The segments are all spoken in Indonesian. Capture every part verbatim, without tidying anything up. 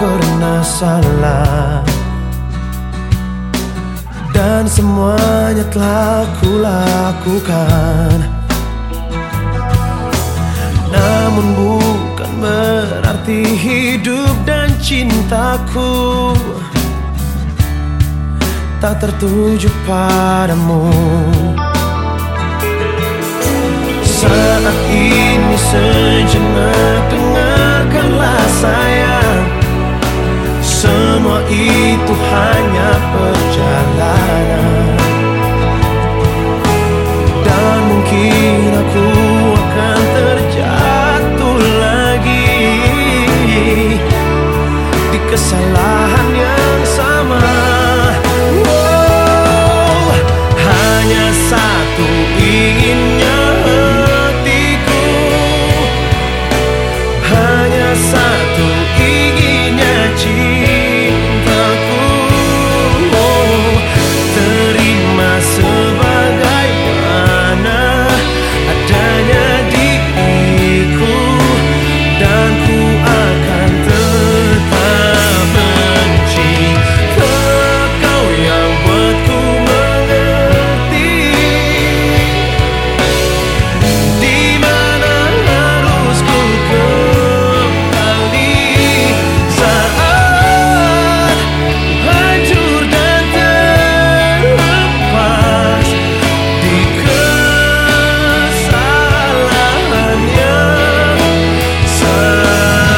pernah salah, dan semuanya telah kulakukan. Namun bukan berarti hidup dan cintaku tak tertuju padamu. Saat ini sejenak dengarkanlah sayang, semua itu hanya perjalanan, dan mungkin aku akan terjatuh lagi di kesalahan yang sama. Oh, hanya satu inginnya hatiku, hanya satu inginnya cintaku. Oh, terima sebagaimana adanya diriku, dan ku akan tetap benci kau yang buatku mengerti di mana harus ku kembali saat hancur dan terlepas di kesalahan yang sama.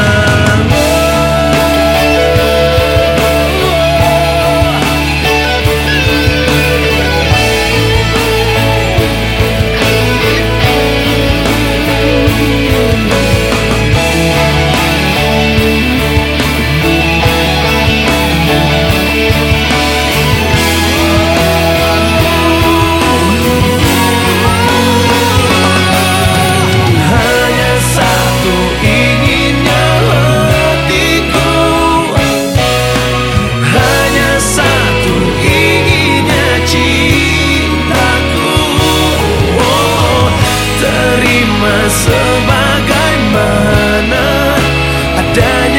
Hanya satu inginnya hatiku, hanya satu inginnya cintaku. Oh, terima sebagaimana adanya